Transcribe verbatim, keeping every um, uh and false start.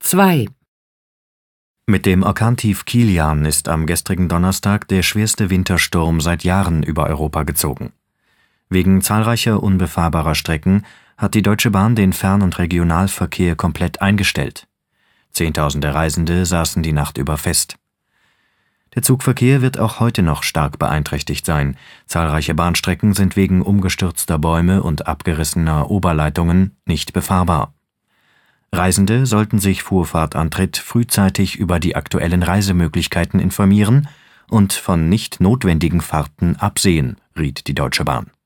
zwei. Mit dem Orkantief Kilian ist am gestrigen Donnerstag der schwerste Wintersturm seit Jahren über Europa gezogen. Wegen zahlreicher unbefahrbarer Strecken hat die Deutsche Bahn den Fern- und Regionalverkehr komplett eingestellt. Zehntausende Reisende saßen die Nacht über fest. Der Zugverkehr wird auch heute noch stark beeinträchtigt sein. Zahlreiche Bahnstrecken sind wegen umgestürzter Bäume und abgerissener Oberleitungen nicht befahrbar. Reisende sollten sich vor Fahrtantritt frühzeitig über die aktuellen Reisemöglichkeiten informieren und von nicht notwendigen Fahrten absehen, riet die Deutsche Bahn.